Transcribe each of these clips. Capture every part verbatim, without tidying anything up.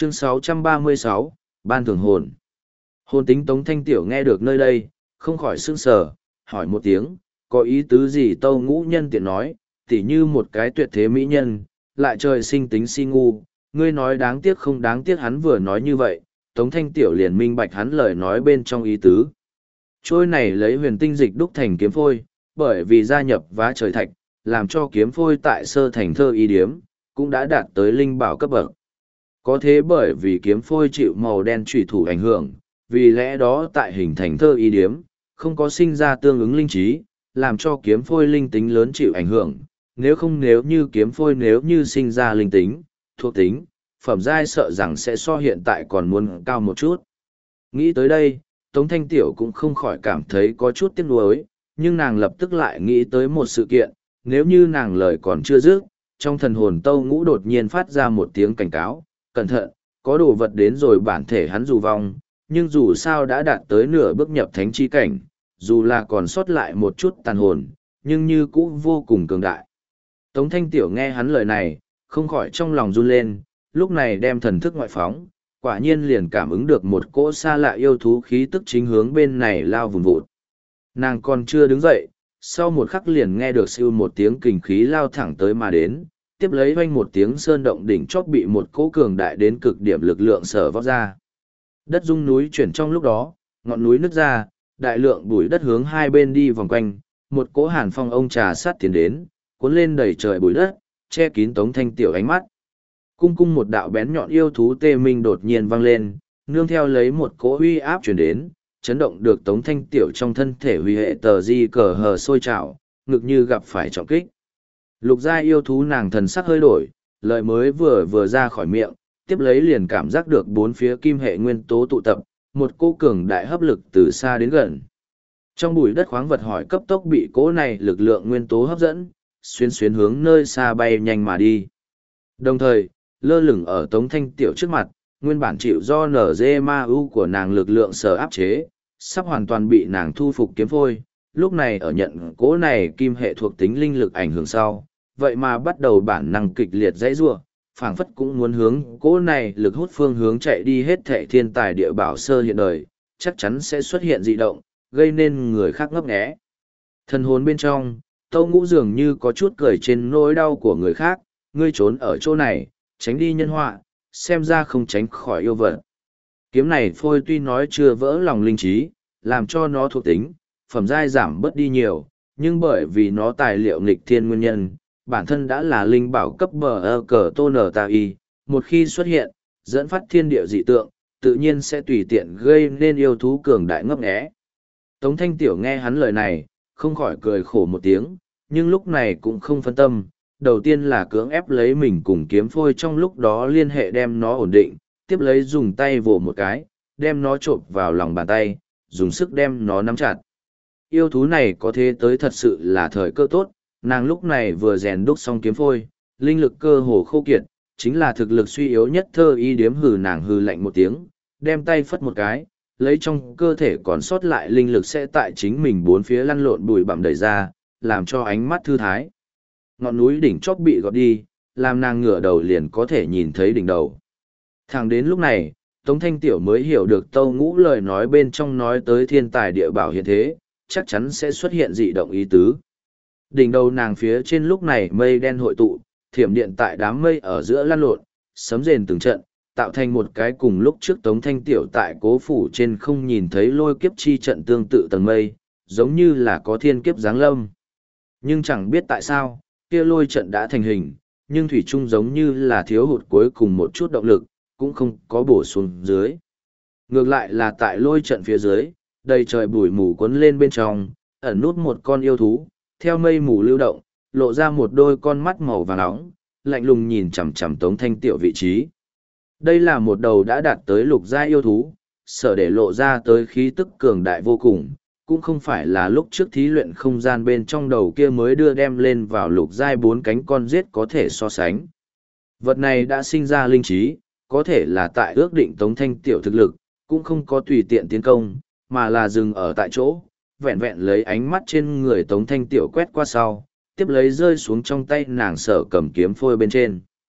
Chương sáu trăm ba mươi sáu, Ban Thưởng Hồn. Hồn tính Tống Thanh Tiểu nghe được nơi đây, không khỏi sững sờ, hỏi một tiếng, có ý tứ gì Tâu Ngũ Nhân tiện nói, tỉ như một cái tuyệt thế mỹ nhân, lại trời sinh tính si ngu, ngươi nói đáng tiếc không đáng tiếc. Hắn vừa nói như vậy, Tống Thanh Tiểu liền minh bạch hắn lời nói bên trong ý tứ. Trôi này lấy huyền tinh dịch đúc thành kiếm phôi, bởi vì gia nhập vá trời thạch, làm cho kiếm phôi tại sơ thành thơ y điếm, cũng đã đạt tới linh bảo cấp bậc. Có thế bởi vì kiếm phôi chịu màu đen trùy thủ ảnh hưởng, vì lẽ đó tại hình thành thơ y điếm, không có sinh ra tương ứng linh trí, làm cho kiếm phôi linh tính lớn chịu ảnh hưởng. Nếu không nếu như kiếm phôi nếu như sinh ra linh tính, thuộc tính, phẩm giai sợ rằng sẽ so hiện tại còn muốn cao một chút. Nghĩ tới đây, Tống Thanh Tiểu cũng không khỏi cảm thấy có chút tiếc nuối, nhưng nàng lập tức lại nghĩ tới một sự kiện, nếu như nàng lời còn chưa dứt, trong thần hồn Tâu Ngũ đột nhiên phát ra một tiếng cảnh cáo, cẩn thận, có đồ vật đến rồi. Bản thể hắn dù vong, nhưng dù sao đã đạt tới nửa bước nhập thánh chi cảnh, dù là còn sót lại một chút tàn hồn, nhưng như cũ vô cùng cường đại. Tống Thanh Tiểu nghe hắn lời này, không khỏi trong lòng run lên, lúc này đem thần thức ngoại phóng, quả nhiên liền cảm ứng được một cỗ xa lạ yêu thú khí tức chính hướng bên này lao vùn vụt. Nàng còn chưa đứng dậy, sau một khắc liền nghe được siêu một tiếng kình khí lao thẳng tới mà đến, tiếp lấy vang một tiếng sơn động đỉnh chóp bị một cỗ cường đại đến cực điểm lực lượng sở vóc ra. Đất rung núi chuyển trong lúc đó, ngọn núi nứt ra, đại lượng bụi đất hướng hai bên đi vòng quanh, một cỗ hàn phong ông trà sát tiến đến, cuốn lên đầy trời bụi đất, che kín Tống Thanh Tiểu ánh mắt. Cung cung một đạo bén nhọn yêu thú tê minh đột nhiên vang lên, nương theo lấy một cỗ uy áp truyền đến, chấn động được Tống Thanh Tiểu trong thân thể huy hệ tờ di cờ hờ sôi trào, ngực như gặp phải trọng kích. Lục gia yêu thú nàng thần sắc hơi đổi, lời mới vừa vừa ra khỏi miệng, tiếp lấy liền cảm giác được bốn phía kim hệ nguyên tố tụ tập, một cỗ cường đại hấp lực từ xa đến gần. Trong bụi đất khoáng vật hỏi cấp tốc bị cỗ này lực lượng nguyên tố hấp dẫn, xuyên xuyên hướng nơi xa bay nhanh mà đi. Đồng thời, lơ lửng ở Tống Thanh Tiểu trước mặt, nguyên bản chịu do nở dê ma u của nàng lực lượng sở áp chế, sắp hoàn toàn bị nàng thu phục kiếm phôi, lúc này ở nhận cỗ này kim hệ thuộc tính linh lực ảnh hưởng sau, vậy mà bắt đầu bản năng kịch liệt dãy rủa, phảng phất cũng muốn hướng cỗ này lực hút phương hướng chạy đi. Hết thệ thiên tài địa bảo sơ hiện đời, chắc chắn sẽ xuất hiện dị động, gây nên người khác ngấp nghé. Thần hồn bên trong, Tâu Ngũ dường như có chút cười trên nỗi đau của người khác, ngươi trốn ở chỗ này, tránh đi nhân họa, xem ra không tránh khỏi yêu vật. Kiếm này phôi tuy nói chưa vỡ lòng linh trí, làm cho nó thuộc tính, phẩm giai giảm bớt đi nhiều, nhưng bởi vì nó tài liệu nghịch thiên nguyên nhân, bản thân đã là linh bảo cấp bờ ơ cờ tô nở tà y, một khi xuất hiện, dẫn phát thiên địa dị tượng, tự nhiên sẽ tùy tiện gây nên yêu thú cường đại ngấp nghé. Tống Thanh Tiểu nghe hắn lời này, không khỏi cười khổ một tiếng, nhưng lúc này cũng không phân tâm. Đầu tiên là cưỡng ép lấy mình cùng kiếm phôi trong lúc đó liên hệ đem nó ổn định, tiếp lấy dùng tay vồ một cái, đem nó trộm vào lòng bàn tay, dùng sức đem nó nắm chặt. Yêu thú này có thế tới thật sự là thời cơ tốt, nàng lúc này vừa rèn đúc xong kiếm phôi, linh lực cơ hồ khô kiệt, chính là thực lực suy yếu nhất thơ y điếm hừ nàng hừ lạnh một tiếng, đem tay phất một cái, lấy trong cơ thể còn sót lại linh lực sẽ tại chính mình bốn phía lăn lộn bụi bặm đẩy ra, làm cho ánh mắt thư thái. Ngọn núi đỉnh chóp bị gọt đi, làm nàng ngửa đầu liền có thể nhìn thấy đỉnh đầu. Thẳng đến lúc này, Tống Thanh Tiểu mới hiểu được Tâu Ngũ lời nói bên trong nói tới thiên tài địa bảo hiện thế, chắc chắn sẽ xuất hiện dị động ý tứ. Đỉnh đầu nàng phía trên lúc này mây đen hội tụ, thiểm điện tại đám mây ở giữa lăn lộn, sấm rền từng trận, tạo thành một cái cùng lúc trước Tống Thanh Tiểu tại cố phủ trên không nhìn thấy lôi kiếp chi trận tương tự tầng mây, giống như là có thiên kiếp giáng lâm. Nhưng chẳng biết tại sao, kia lôi trận đã thành hình, nhưng thủy chung giống như là thiếu hụt cuối cùng một chút động lực, cũng không có bổ xuống dưới. Ngược lại là tại lôi trận phía dưới, đầy trời bụi mù cuốn lên bên trong, ẩn nút một con yêu thú, theo mây mù lưu động, lộ ra một đôi con mắt màu vàng nóng, lạnh lùng nhìn chằm chằm Tống Thanh Tiểu vị trí. Đây là một đầu đã đạt tới lục gia yêu thú, sở để lộ ra tới khí tức cường đại vô cùng, cũng không phải là lúc trước thí luyện không gian bên trong đầu kia mới đưa đem lên vào lục giai bốn cánh con giết có thể so sánh. Vật này đã sinh ra linh trí, có thể là tại ước định Tống Thanh Tiểu thực lực, cũng không có tùy tiện tiến công, mà là dừng ở tại chỗ, vẹn vẹn lấy ánh mắt trên người Tống Thanh Tiểu quét qua sau, tiếp lấy rơi xuống trong tay nàng sở cầm kiếm phôi bên trên.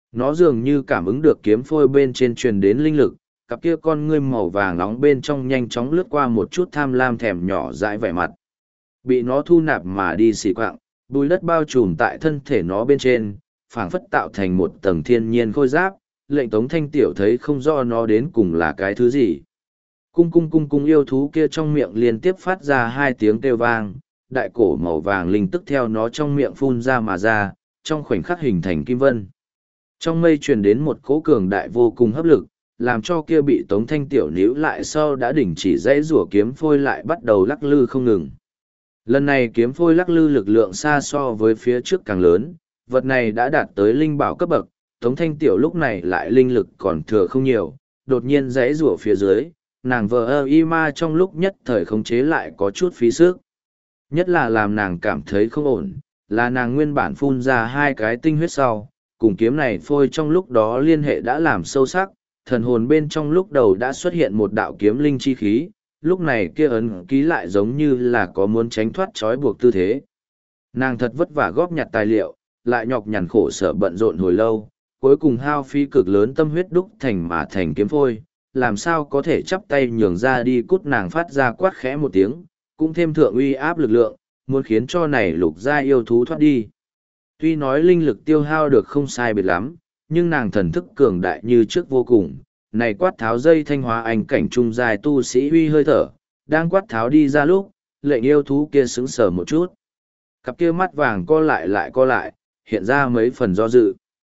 Nó dường như cảm ứng được kiếm phôi bên trên truyền đến linh lực, cặp kia con ngươi màu vàng nóng bên trong nhanh chóng lướt qua một chút tham lam thèm nhỏ dãi vẻ mặt. Bị nó thu nạp mà đi xì quạng, bùi đất bao trùm tại thân thể nó bên trên, phảng phất tạo thành một tầng thiên nhiên khôi giáp, lệnh Tống Thanh Tiểu thấy không rõ nó đến cùng là cái thứ gì. Cung cung cung cung yêu thú kia trong miệng liên tiếp phát ra hai tiếng kêu vang, đại cổ màu vàng linh tức theo nó trong miệng phun ra mà ra, trong khoảnh khắc hình thành kim vân. Trong mây truyền đến một cỗ cường đại vô cùng hấp lực, làm cho kia bị Tống Thanh Tiểu níu lại sau đã đỉnh chỉ dãy rủa kiếm phôi lại bắt đầu lắc lư không ngừng. Lần này kiếm phôi lắc lư lực lượng xa so với phía trước càng lớn, vật này đã đạt tới linh bảo cấp bậc, Tống Thanh Tiểu lúc này lại linh lực còn thừa không nhiều, đột nhiên dãy rủa phía dưới, nàng vờ ơ y ma trong lúc nhất thời khống chế lại có chút phí sức. Nhất là làm nàng cảm thấy không ổn, là nàng nguyên bản phun ra hai cái tinh huyết sau, cùng kiếm này phôi trong lúc đó liên hệ đã làm sâu sắc, thần hồn bên trong lúc đầu đã xuất hiện một đạo kiếm linh chi khí, lúc này kia ấn ký lại giống như là có muốn tránh thoát trói buộc tư thế. Nàng thật vất vả góp nhặt tài liệu, lại nhọc nhằn khổ sở bận rộn hồi lâu, cuối cùng hao phí cực lớn tâm huyết đúc thành mà thành kiếm phôi, làm sao có thể chắp tay nhường ra đi. Cút, nàng phát ra quát khẽ một tiếng, cũng thêm thượng uy áp lực lượng, muốn khiến cho này lục gia yêu thú thoát đi. Tuy nói linh lực tiêu hao được không sai biệt lắm, nhưng nàng thần thức cường đại như trước vô cùng, này quát tháo dây thanh hóa ảnh cảnh trung dài tu sĩ uy hơi thở, đang quát tháo đi ra lúc, lệnh yêu thú kia sững sờ một chút. Cặp kia mắt vàng co lại lại co lại, hiện ra mấy phần do dự.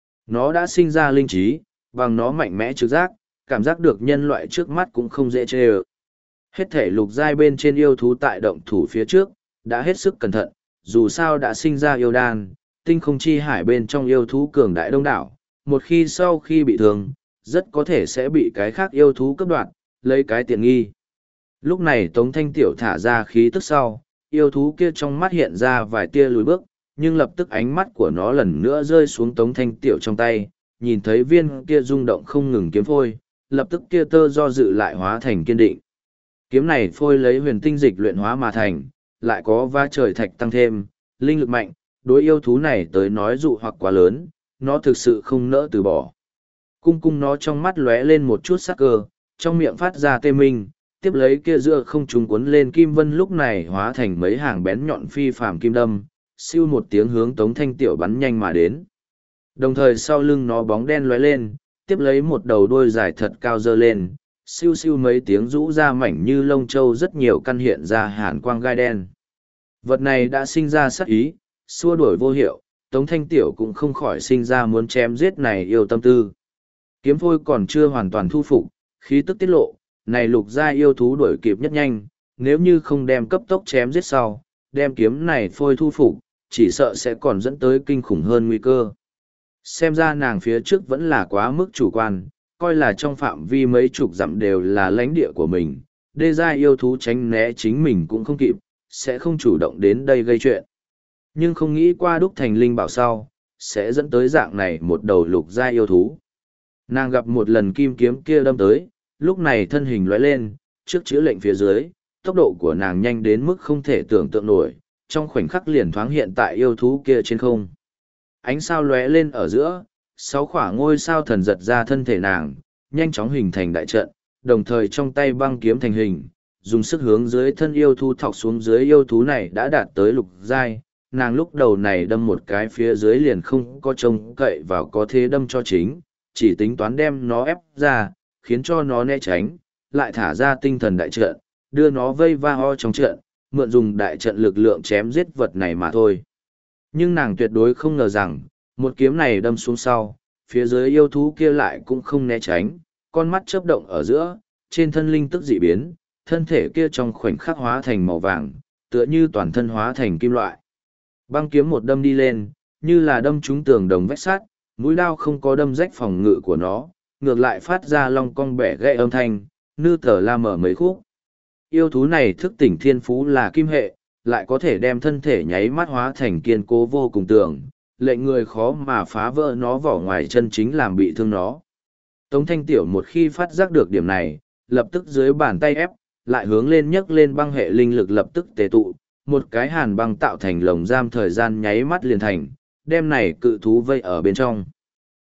Nó đã sinh ra linh trí, bằng nó mạnh mẽ trực giác, cảm giác được nhân loại trước mắt cũng không dễ chê ơ. Hết thể lục giai bên trên yêu thú tại động thủ phía trước, đã hết sức cẩn thận, dù sao đã sinh ra yêu đan, tinh không chi hải bên trong yêu thú cường đại đông đảo, một khi sau khi bị thương, rất có thể sẽ bị cái khác yêu thú cướp đoạt, lấy cái tiện nghi. Lúc này Tống Thanh Tiểu thả ra khí tức sau, yêu thú kia trong mắt hiện ra vài tia lùi bước, nhưng lập tức ánh mắt của nó lần nữa rơi xuống Tống Thanh Tiểu trong tay, nhìn thấy viên kia rung động không ngừng kiếm phôi, lập tức kia tơ do dự lại hóa thành kiên định. Kiếm này phôi lấy huyền tinh dịch luyện hóa mà thành, lại có va trời thạch tăng thêm, linh lực mạnh, đối yêu thú này tới nói dụ hoặc quá lớn, nó thực sự không nỡ từ bỏ. Cung cung nó trong mắt lóe lên một chút sắc cơ, trong miệng phát ra tê minh, tiếp lấy kia giữa không trung cuốn lên kim vân lúc này hóa thành mấy hàng bén nhọn phi phàm kim đâm, siêu một tiếng hướng Tống Thanh Tiểu bắn nhanh mà đến. Đồng thời sau lưng nó bóng đen lóe lên, tiếp lấy một đầu đuôi dài thật cao dơ lên, siêu siêu mấy tiếng rũ ra mảnh như lông châu rất nhiều căn hiện ra hàn quang gai đen. Vật này đã sinh ra sát ý, xua đuổi vô hiệu, Tống Thanh Tiểu cũng không khỏi sinh ra muốn chém giết này yêu tâm tư. Kiếm phôi còn chưa hoàn toàn thu phục, khí tức tiết lộ, này lục gia yêu thú đuổi kịp nhất nhanh, nếu như không đem cấp tốc chém giết sau, đem kiếm này phôi thu phục, chỉ sợ sẽ còn dẫn tới kinh khủng hơn nguy cơ. Xem ra nàng phía trước vẫn là quá mức chủ quan, coi là trong phạm vi mấy chục dặm đều là lãnh địa của mình, đê gia yêu thú tránh né chính mình cũng không kịp, sẽ không chủ động đến đây gây chuyện. Nhưng không nghĩ qua đúc thành linh bảo sau, sẽ dẫn tới dạng này một đầu lục gia yêu thú. Nàng gặp một lần kim kiếm kia đâm tới, lúc này thân hình lóe lên, trước chữ lệnh phía dưới, tốc độ của nàng nhanh đến mức không thể tưởng tượng nổi, trong khoảnh khắc liền thoáng hiện tại yêu thú kia trên không. Ánh sao lóe lên ở giữa, sáu khỏa ngôi sao thần giật ra thân thể nàng, nhanh chóng hình thành đại trận, đồng thời trong tay băng kiếm thành hình, dùng sức hướng dưới thân yêu thú thọc xuống dưới. Yêu thú này đã đạt tới lục giai, nàng lúc đầu này đâm một cái phía dưới liền không có trông cậy vào có thế đâm cho chính, chỉ tính toán đem nó ép ra, khiến cho nó né tránh, lại thả ra tinh thần đại trận, đưa nó vây va ho trong trận, mượn dùng đại trận lực lượng chém giết vật này mà thôi. Nhưng nàng tuyệt đối không ngờ rằng, một kiếm này đâm xuống sau, phía dưới yêu thú kia lại cũng không né tránh, con mắt chớp động ở giữa, trên thân linh tức dị biến, thân thể kia trong khoảnh khắc hóa thành màu vàng, tựa như toàn thân hóa thành kim loại. Băng kiếm một đâm đi lên, như là đâm trúng tường đồng vách sắt, mũi đao không có đâm rách phòng ngự của nó, ngược lại phát ra long cong bẻ gãy âm thanh, nư tờ la mở mấy khúc. Yêu thú này thức tỉnh thiên phú là kim hệ, lại có thể đem thân thể nháy mắt hóa thành kiên cố vô cùng tường, lệnh người khó mà phá vỡ nó vỏ ngoài chân chính làm bị thương nó. Tống Thanh Tiểu một khi phát giác được điểm này, lập tức dưới bàn tay ép, lại hướng lên nhấc lên băng hệ linh lực lập tức tề tụ, một cái hàn băng tạo thành lồng giam thời gian nháy mắt liền thành, đem này cự thú vây ở bên trong.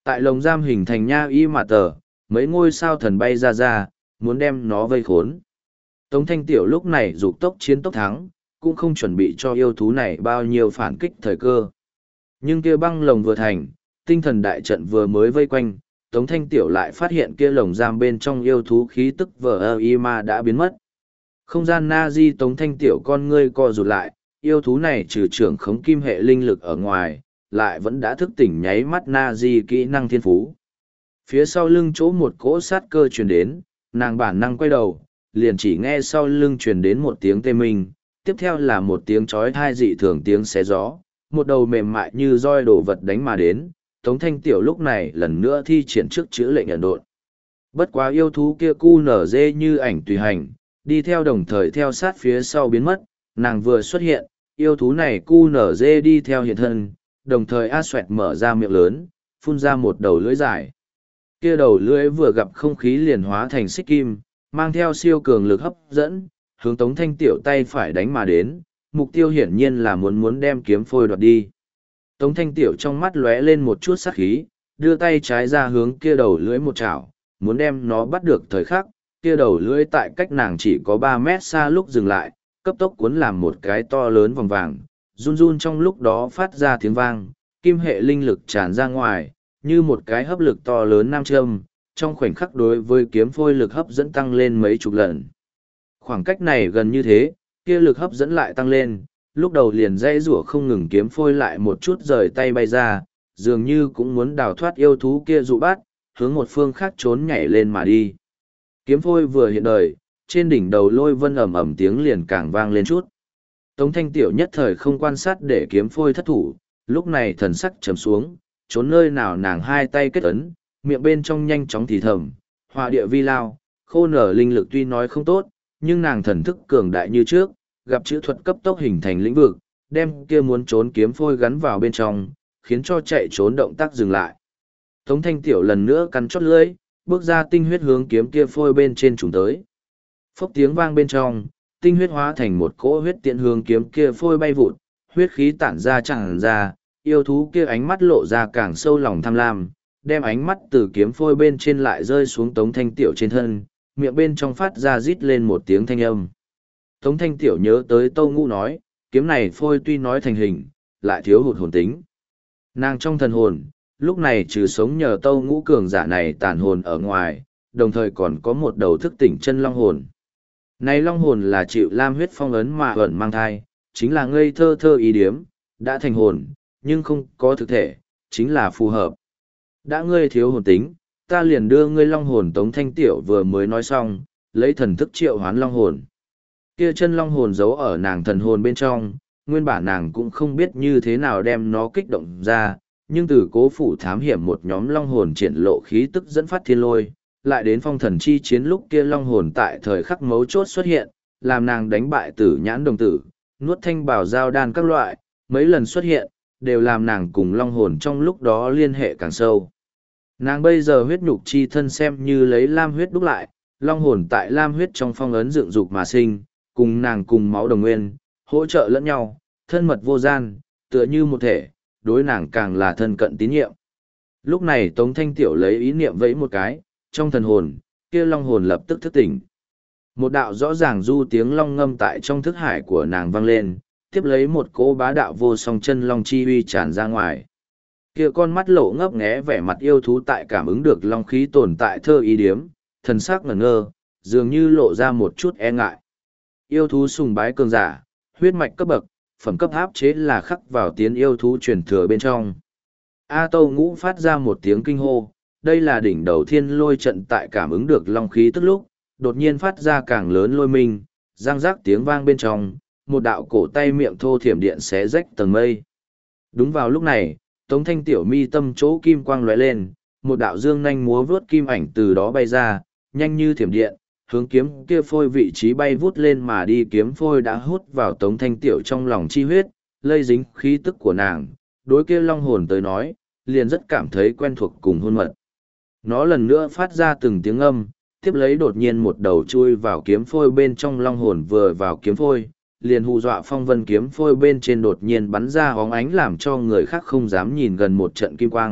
Tại lồng giam hình thành nha y mà tờ, mấy ngôi sao thần bay ra ra, muốn đem nó vây khốn. Tống Thanh Tiểu lúc này dục tốc chiến tốc thắng, cũng không chuẩn bị cho yêu thú này bao nhiêu phản kích thời cơ. Nhưng kia băng lồng vừa thành, tinh thần đại trận vừa mới vây quanh, Tống Thanh Tiểu lại phát hiện kia lồng giam bên trong yêu thú khí tức vờ ơ y ma đã biến mất. Không gian na di Tống Thanh Tiểu con ngươi co rụt lại, yêu thú này trừ trưởng khống kim hệ linh lực ở ngoài, lại vẫn đã thức tỉnh nháy mắt na di kỹ năng thiên phú. Phía sau lưng chỗ một cỗ sát cơ truyền đến, nàng bản năng quay đầu, liền chỉ nghe sau lưng truyền đến một tiếng tê minh, tiếp theo là một tiếng chói tai dị thường tiếng xé gió, một đầu mềm mại như roi đổ vật đánh mà đến. Tống Thanh Tiểu lúc này lần nữa thi triển trước chữ lệnh ẩn độn. Bất quá yêu thú kia cu nở dê như ảnh tùy hành, đi theo đồng thời theo sát phía sau biến mất, nàng vừa xuất hiện, yêu thú này cu nở dê đi theo hiện thân, đồng thời a xoẹt mở ra miệng lớn, phun ra một đầu lưỡi dài. Kia đầu lưỡi vừa gặp không khí liền hóa thành xích kim, mang theo siêu cường lực hấp dẫn, hướng Tống Thanh Tiểu tay phải đánh mà đến, mục tiêu hiển nhiên là muốn muốn đem kiếm phôi đoạt đi. Tống Thanh Tiểu trong mắt lóe lên một chút sát khí, đưa tay trái ra hướng kia đầu lưỡi một chảo, muốn đem nó bắt được thời khắc, kia đầu lưỡi tại cách nàng chỉ có ba mét xa lúc dừng lại, cấp tốc cuốn làm một cái to lớn vòng vàng, run run trong lúc đó phát ra tiếng vang, kim hệ linh lực tràn ra ngoài, như một cái hấp lực to lớn nam châm, trong khoảnh khắc đối với kiếm phôi lực hấp dẫn tăng lên mấy chục lần. Khoảng cách này gần như thế, kia lực hấp dẫn lại tăng lên, lúc đầu liền dây rủa không ngừng kiếm phôi lại một chút rời tay bay ra, dường như cũng muốn đào thoát yêu thú kia dụ bát, hướng một phương khác trốn nhảy lên mà đi. Kiếm phôi vừa hiện đời, trên đỉnh đầu lôi vân ầm ầm tiếng liền càng vang lên chút. Tống Thanh Tiểu nhất thời không quan sát để kiếm phôi thất thủ, lúc này thần sắc trầm xuống, trốn nơi nào nàng hai tay kết ấn, miệng bên trong nhanh chóng thì thầm, hỏa địa vi lao, khô nở linh lực tuy nói không tốt, nhưng nàng thần thức cường đại như trước, gặp chữ thuật cấp tốc hình thành lĩnh vực, đem kia muốn trốn kiếm phôi gắn vào bên trong, khiến cho chạy trốn động tác dừng lại. Tống Thanh Tiểu lần nữa cắn chót lưỡi, bước ra tinh huyết hướng kiếm kia phôi bên trên trùng tới. Phốc tiếng vang bên trong, tinh huyết hóa thành một cỗ huyết tiện hướng kiếm kia phôi bay vụt, huyết khí tản ra tràn ra, yêu thú kia ánh mắt lộ ra càng sâu lòng tham lam, đem ánh mắt từ kiếm phôi bên trên lại rơi xuống Tống Thanh Tiểu trên thân, miệng bên trong phát ra rít lên một tiếng thanh âm. Tống Thanh Tiểu nhớ tới Tâu Ngũ nói, kiếm này phôi tuy nói thành hình, lại thiếu hụt hồn tính. Nàng trong thần hồn, lúc này trừ sống nhờ Tâu Ngũ cường giả này tàn hồn ở ngoài, đồng thời còn có một đầu thức tỉnh chân long hồn. Này long hồn là chịu lam huyết phong ấn mà ẩn mang thai, chính là ngây thơ thơ ý điếm, đã thành hồn, nhưng không có thực thể, chính là phù hợp. Đã ngươi thiếu hồn tính, ta liền đưa ngươi long hồn. Tống Thanh Tiểu vừa mới nói xong, lấy thần thức triệu hoán long hồn. Kia chân long hồn giấu ở nàng thần hồn bên trong, nguyên bản nàng cũng không biết như thế nào đem nó kích động ra, nhưng từ Cố Phủ thám hiểm một nhóm long hồn triển lộ khí tức dẫn phát thiên lôi, lại đến phong thần chi chiến lúc kia long hồn tại thời khắc mấu chốt xuất hiện, làm nàng đánh bại Tử Nhãn Đồng Tử, nuốt thanh bảo giao đan các loại, mấy lần xuất hiện, đều làm nàng cùng long hồn trong lúc đó liên hệ càng sâu. Nàng bây giờ huyết nhục chi thân xem như lấy lam huyết đúc lại, long hồn tại lam huyết trong phong ấn dựng dục mà sinh, cùng nàng cùng máu đồng nguyên, hỗ trợ lẫn nhau, thân mật vô gian, tựa như một thể, đối nàng càng là thân cận tín nhiệm. Lúc này Tống Thanh Tiểu lấy ý niệm vẫy một cái, trong thần hồn, kia long hồn lập tức thức tỉnh. Một đạo rõ ràng du tiếng long ngâm tại trong thức hải của nàng vang lên, tiếp lấy một cỗ bá đạo vô song chân long chi uy tràn ra ngoài. Kia con mắt lộ ngấp nghé vẻ mặt yêu thú tại cảm ứng được long khí tồn tại thơ ý điếm, thần sắc ngẩn ngơ, dường như lộ ra một chút e ngại. Yêu thú sùng bái cường giả, huyết mạch cấp bậc, phẩm cấp áp chế là khắc vào tiến yêu thú truyền thừa bên trong. A Tâu Ngũ phát ra một tiếng kinh hô, đây là đỉnh đầu thiên lôi trận tại cảm ứng được long khí tức lúc, đột nhiên phát ra càng lớn lôi minh, răng rác tiếng vang bên trong, một đạo cổ tay miệng thô thiểm điện xé rách tầng mây. Đúng vào lúc này, Tống Thanh Tiểu mi tâm chỗ kim quang lóe lên, một đạo dương nhanh múa vướt kim ảnh từ đó bay ra, nhanh như thiểm điện, hướng kiếm kia phôi vị trí bay vút lên mà đi. Kiếm phôi đã hút vào Tống Thanh Tiểu trong lòng chi huyết, lây dính khí tức của nàng, đối kia long hồn tới nói, liền rất cảm thấy quen thuộc cùng hôn mật. Nó lần nữa phát ra từng tiếng âm, tiếp lấy đột nhiên một đầu chui vào kiếm phôi bên trong. Long hồn vừa vào kiếm phôi, liền hù dọa phong vân kiếm phôi bên trên đột nhiên bắn ra hóng ánh làm cho người khác không dám nhìn gần một trận kim quang,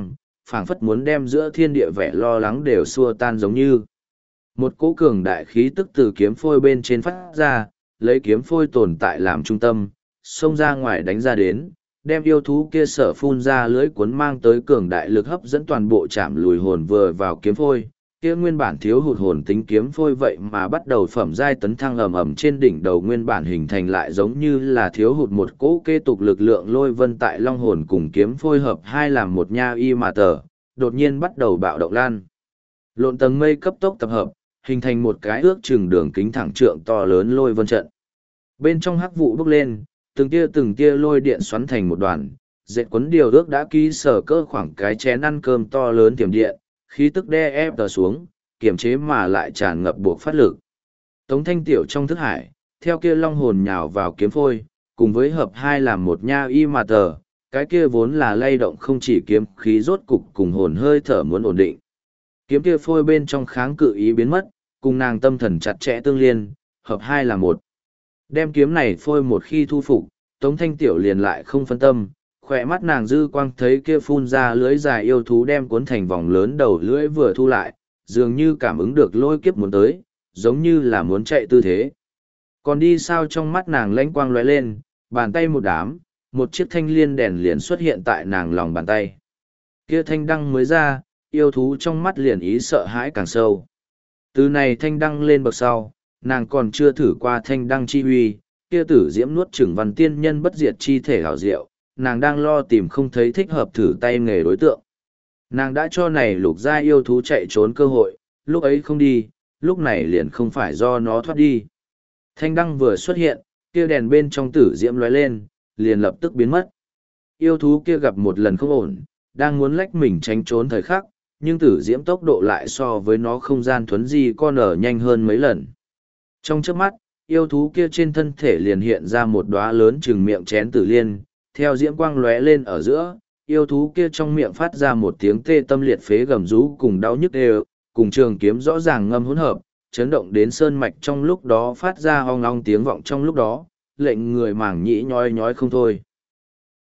phảng phất muốn đem giữa thiên địa vẻ lo lắng đều xua tan giống như. Một cỗ cường đại khí tức từ kiếm phôi bên trên phát ra, lấy kiếm phôi tồn tại làm trung tâm, xông ra ngoài đánh ra đến, đem yêu thú kia sở phun ra lưới cuốn mang tới cường đại lực hấp dẫn toàn bộ chạm lùi hồn vừa vào kiếm phôi. Kia nguyên bản thiếu hụt hồn tính kiếm phôi vậy mà bắt đầu phẩm giai tấn thăng ầm ầm trên đỉnh đầu nguyên bản hình thành lại giống như là thiếu hụt một cỗ kế tục lực lượng lôi vân tại long hồn cùng kiếm phôi hợp hai làm một nha y mà tờ, đột nhiên bắt đầu bạo động lan. Lộn tầng mây cấp tốc tập hợp, hình thành một cái ước chừng đường kính thẳng trượng to lớn lôi vân trận. Bên trong hắc vụ bốc lên, từng tia từng tia lôi điện xoắn thành một đoàn, dệt quấn điều ước đã ký sở cỡ khoảng cái chén ăn cơm to lớn tiềm điện, khí tức đe ép tờ xuống, kiềm chế mà lại tràn ngập buộc phát lực. Tống Thanh Tiểu trong thức hải, theo kia long hồn nhào vào kiếm phôi, cùng với hợp hai làm một nha y mà tờ, cái kia vốn là lay động không chỉ kiếm khí rốt cục cùng hồn hơi thở muốn ổn định. Kiếm kia phôi bên trong kháng cự ý biến mất, cùng nàng tâm thần chặt chẽ tương liên, hợp hai là một. Đem kiếm này phôi một khi thu phục, Tống Thanh Tiểu liền lại không phân tâm, khỏe mắt nàng dư quang thấy kia phun ra lưới dài yêu thú đem cuốn thành vòng lớn đầu lưỡi vừa thu lại, dường như cảm ứng được lôi kiếp muốn tới, giống như là muốn chạy tư thế. Còn đi sao trong mắt nàng lãnh quang lóe lên, bàn tay một đám, một chiếc thanh liên đèn liền xuất hiện tại nàng lòng bàn tay. Kia thanh đăng mới ra, yêu thú trong mắt liền ý sợ hãi càng sâu. Từ này thanh đăng lên bậc sau, nàng còn chưa thử qua thanh đăng chi huy, kia tử diễm nuốt chửng văn tiên nhân bất diệt chi thể hảo diệu, nàng đang lo tìm không thấy thích hợp thử tay nghề đối tượng. Nàng đã cho này lục gia yêu thú chạy trốn cơ hội, lúc ấy không đi, lúc này liền không phải do nó thoát đi. Thanh đăng vừa xuất hiện, kia đèn bên trong tử diễm lóe lên, liền lập tức biến mất. Yêu thú kia gặp một lần không ổn, đang muốn lách mình tránh trốn thời khắc, nhưng tử diễm tốc độ lại so với nó không gian thuấn di con ở nhanh hơn mấy lần. Trong chớp mắt, yêu thú kia trên thân thể liền hiện ra một đóa lớn chừng miệng chén tử liên, theo diễm quang lóe lên ở giữa, yêu thú kia trong miệng phát ra một tiếng tê tâm liệt phế gầm rú cùng đau nhức đều, cùng trường kiếm rõ ràng ngâm hỗn hợp, chấn động đến sơn mạch trong lúc đó phát ra ong ong tiếng vọng trong lúc đó, lệnh người màng nhĩ nhói nhói không thôi.